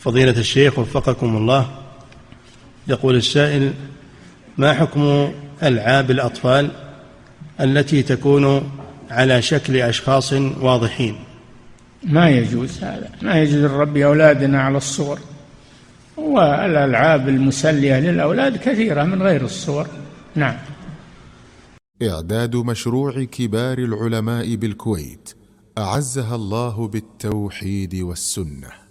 فضيلة الشيخ وفقكم الله، يقول السائل: ما حكم ألعاب الأطفال التي تكون على شكل أشخاص واضحين؟ ما يجوز هذا، ما يجوز نربي أولادنا على الصور، والألعاب المسلية للأولاد كثيرة من غير الصور. نعم. إعداد مشروع كبار العلماء بالكويت أعزها الله بالتوحيد والسنة.